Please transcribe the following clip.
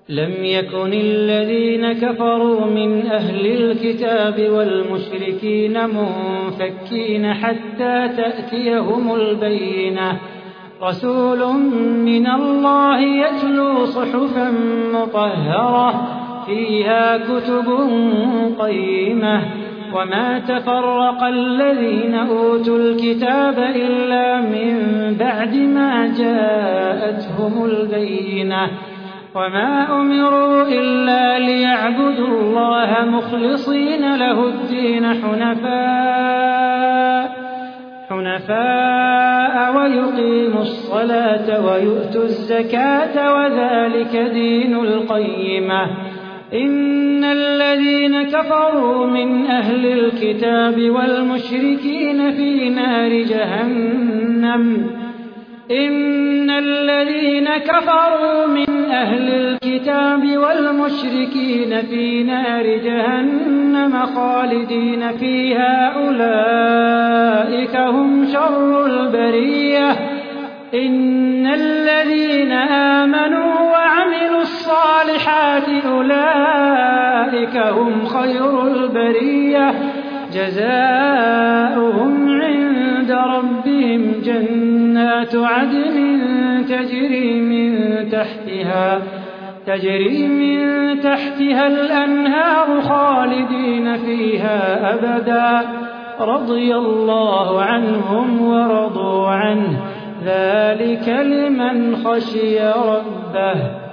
لم يكن الذين كفروا من أهل الكتاب والمشركين منفكين حتى تأتيهم البينة رسول من الله يتلو صحفا مطهرة فيها كتب قيمة وما تفرق الذين أوتوا الكتاب إلا من بعد ما جاءتهم البينة وما أمروا إلا ليعبدوا الله مخلصين له الدين حنفاء ويقيموا الصلاة ويؤتوا الزكاة وذلك دين القيمة إن الذين كفروا من أهل الكتاب والمشركين في نار جهنم إن الذين كفروا من أهل الكتاب والمشركين في نار جهنم خالدين فيها أولئك هم شر البرية إن الذين آمنوا وعملوا الصالحات أولئك هم خير البرية جزاؤهم عند ربهم جنات عدن تجري من تحتها الأنهار خالدين فيها أبدا رضي الله عنهم ورضوا عنه ذلك لمن خشي ربه